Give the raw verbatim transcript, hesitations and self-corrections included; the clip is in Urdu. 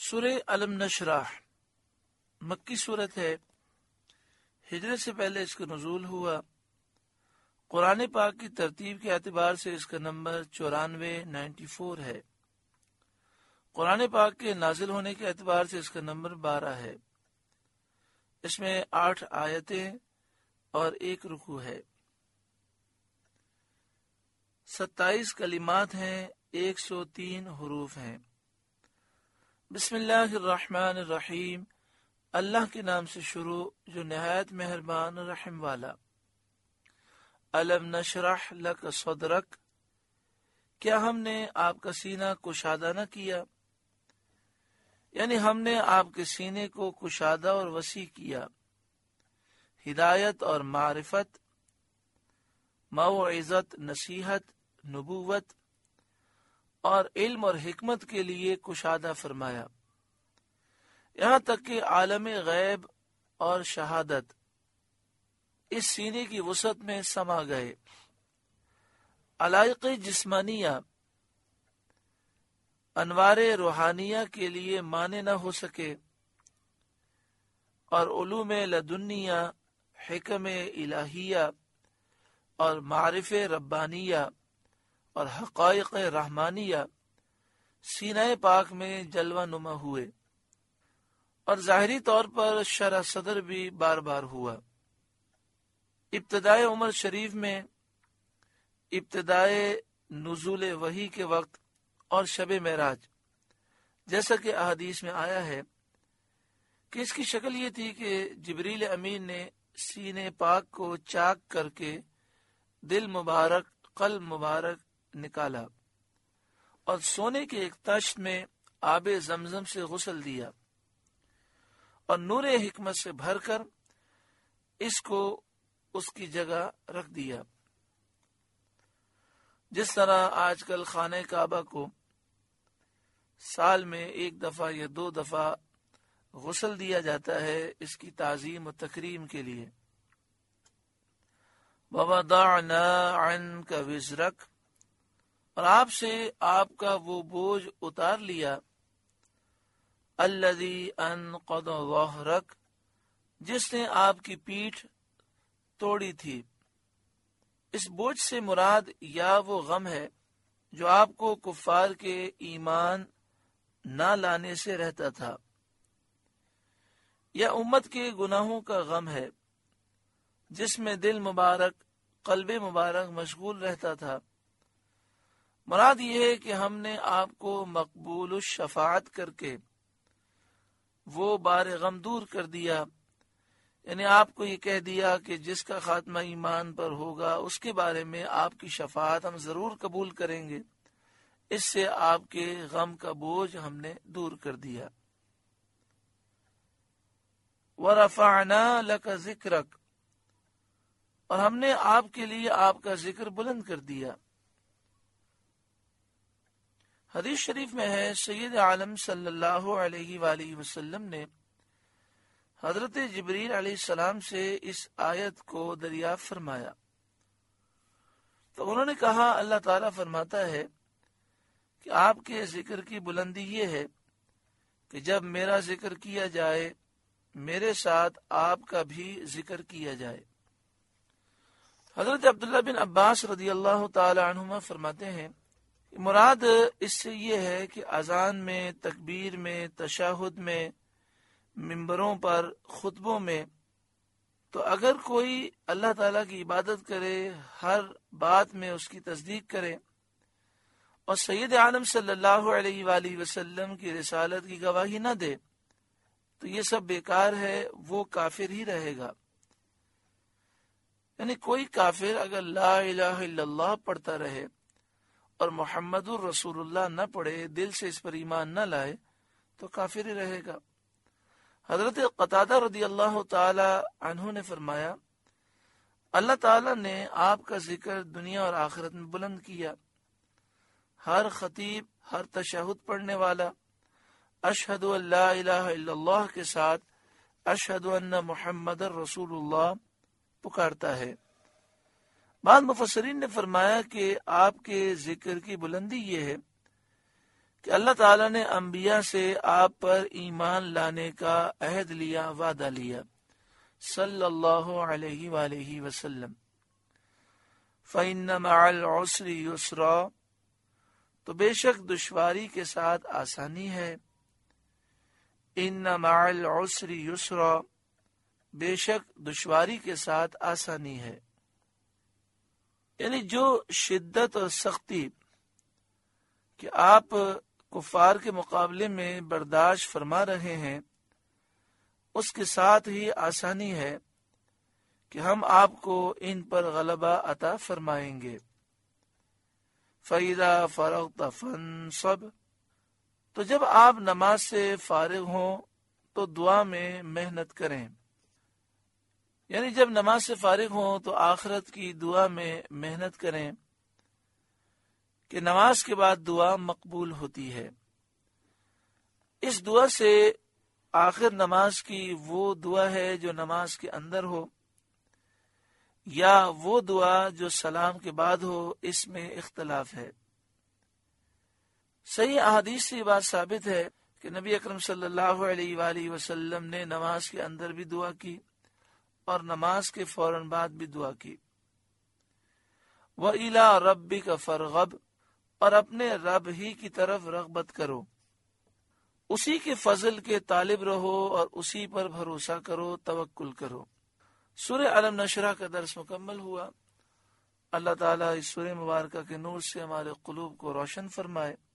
سورہ الم نشرح مکی صورت ہے، ہجرت سے پہلے اس کا نزول ہوا۔ قرآن پاک کی ترتیب کے اعتبار سے اس کا نمبر چورانوے نائنٹی فور ہے۔ قرآن پاک کے نازل ہونے کے اعتبار سے اس کا نمبر بارہ ہے۔ اس میں آٹھ آیتیں اور ایک رکوع ہے، ستائیس کلمات ہیں، ایک سو تین حروف ہیں۔ بسم اللہ الرحمن الرحیم، اللہ کے نام سے شروع جو نہایت مہربان رحم والا۔ الم نشرح لک صدرک، کیا ہم نے آپ کا سینہ کشادہ نہ کیا؟ یعنی ہم نے آپ کے سینے کو کشادہ اور وسیع کیا، ہدایت اور معرفت، موعظت، نصیحت، نبوت اور علم اور حکمت کے لیے کشادہ فرمایا، یہاں تک کہ عالم غیب اور شہادت اس سینے کی وسعت میں سما گئے۔ علائق جسمانیہ انوار روحانیہ کے لیے مانے نہ ہو سکے، اور علوم لدنیہ، حکم الہیہ اور معارف ربانیہ اور حقائق رحمانیہ سینہ پاک میں جلوہ نما ہوئے، اور ظاہری طور پر شرح صدر بھی بار بار ہوا۔ ابتدائے عمر شریف میں، ابتدائے نزول وحی کے وقت اور شب معراج، جیسا کہ احادیث میں آیا ہے کہ اس کی شکل یہ تھی کہ جبریل امین نے سینے پاک کو چاک کر کے دل مبارک، قلب مبارک نکالا اور سونے کے ایک تشت میں آب زمزم سے غسل دیا اور نور حکمت سے بھر کر اس کو اس کی جگہ رکھ دیا۔ جس طرح آج کل خانہ کعبہ کو سال میں ایک دفعہ یا دو دفعہ غسل دیا جاتا ہے اس کی تعظیم و تکریم کے لیے۔ وَوَضَعْنَا عَنْكَ وِزْرَكَ، اور آپ سے آپ کا وہ بوجھ اتار لیا، الَّذِي أَنْقَضَ ظَهْرَكَ، جس نے آپ کی پیٹھ توڑی تھی۔ اس بوجھ سے مراد یا وہ غم ہے جو آپ کو کفار کے ایمان نہ لانے سے رہتا تھا، یا امت کے گناہوں کا غم ہے جس میں دل مبارک، قلب مبارک مشغول رہتا تھا۔ مراد یہ ہے کہ ہم نے آپ کو مقبول الشفاعت کر کے وہ بار غم دور کر دیا، یعنی آپ کو یہ کہہ دیا کہ جس کا خاتمہ ایمان پر ہوگا اس کے بارے میں آپ کی شفاعت ہم ضرور قبول کریں گے۔ اس سے آپ کے غم کا بوجھ ہم نے دور کر دیا۔ وَرَفَعْنَا لَكَ ذِكْرَكَ، اور ہم نے آپ کے لیے آپ کا ذکر بلند کر دیا۔ حدیث شریف میں ہے سید عالم صلی اللہ علیہ وآلہ وسلم نے حضرت جبریل علیہ السلام سے اس آیت کو دریافت فرمایا تو انہوں نے کہا، اللہ تعالیٰ فرماتا ہے کہ آپ کے ذکر کی بلندی یہ ہے کہ جب میرا ذکر کیا جائے میرے ساتھ آپ کا بھی ذکر کیا جائے۔ حضرت عبداللہ بن عباس رضی اللہ تعالی عنہما فرماتے ہیں کہ مراد اس سے یہ ہے کہ اذان میں، تکبیر میں، تشہد میں، ممبروں پر، خطبوں میں تو اگر کوئی اللہ تعالیٰ کی عبادت کرے، ہر بات میں اس کی تصدیق کرے اور سید عالم صلی اللہ علیہ وآلہ وسلم کی رسالت کی گواہی نہ دے تو یہ سب بیکار ہے، وہ کافر ہی رہے گا۔ یعنی کوئی کافر اگر لا الہ الا اللہ پڑھتا رہے اور محمد الرسول اللہ نہ پڑھے، دل سے اس پر ایمان نہ لائے تو کافر ہی رہے گا۔ حضرت قتادہ رضی اللہ تعالی عنہ نے فرمایا، اللہ تعالی نے آپ کا ذکر دنیا اور آخرت میں بلند کیا۔ ہر خطیب، ہر تشہد پڑھنے والا اشہد ان لا الہ الا اللہ کے ساتھ اشہد ان محمد رسول اللہ پکارتا ہے۔ بعض مفسرین نے فرمایا کہ آپ کے ذکر کی بلندی یہ ہے کہ اللہ تعالیٰ نے انبیاء سے آپ پر ایمان لانے کا عہد لیا، وعدہ لیا صلی اللہ علیہ وآلہ وسلم۔ فَإِنَّ مَعَ الْعُسْرِ يُسْرًا، تو بے شک دشواری کے ساتھ آسانی ہے۔ اِنَّ مَعَ الْعُسْرِ يُسْرًا، بے شک دشواری کے ساتھ آسانی ہے، یعنی جو شدت اور سختی کہ آپ کفار کے مقابلے میں برداشت فرما رہے ہیں، اس کے ساتھ ہی آسانی ہے کہ ہم آپ کو ان پر غلبہ عطا فرمائیں گے۔ فَإِذَا فَرَغْتَ فَانصَبْ، تو جب آپ نماز سے فارغ ہوں تو دعا میں محنت کریں، یعنی جب نماز سے فارغ ہوں تو آخرت کی دعا میں محنت کریں کہ نماز کے بعد دعا مقبول ہوتی ہے۔ اس دعا سے آخر نماز کی وہ دعا ہے جو نماز کے اندر ہو، یا وہ دعا جو سلام کے بعد ہو، اس میں اختلاف ہے۔ صحیح احادیث سے یہ بات ثابت ہے کہ نبی اکرم صلی اللہ علیہ وآلہ وسلم نے نماز کے اندر بھی دعا کی اور نماز کے فوراً بعد بھی دعا کی۔ وَإِلَىٰ رَبِّكَ فَارْغَب، اور اپنے رب ہی کی طرف رغبت کرو، اسی کے فضل کے طالب رہو اور اسی پر بھروسہ کرو، توکل کرو۔ سورہ علم نشرح کا درس مکمل ہوا۔ اللہ تعالیٰ اس سورہ مبارکہ کے نور سے ہمارے قلوب کو روشن فرمائے۔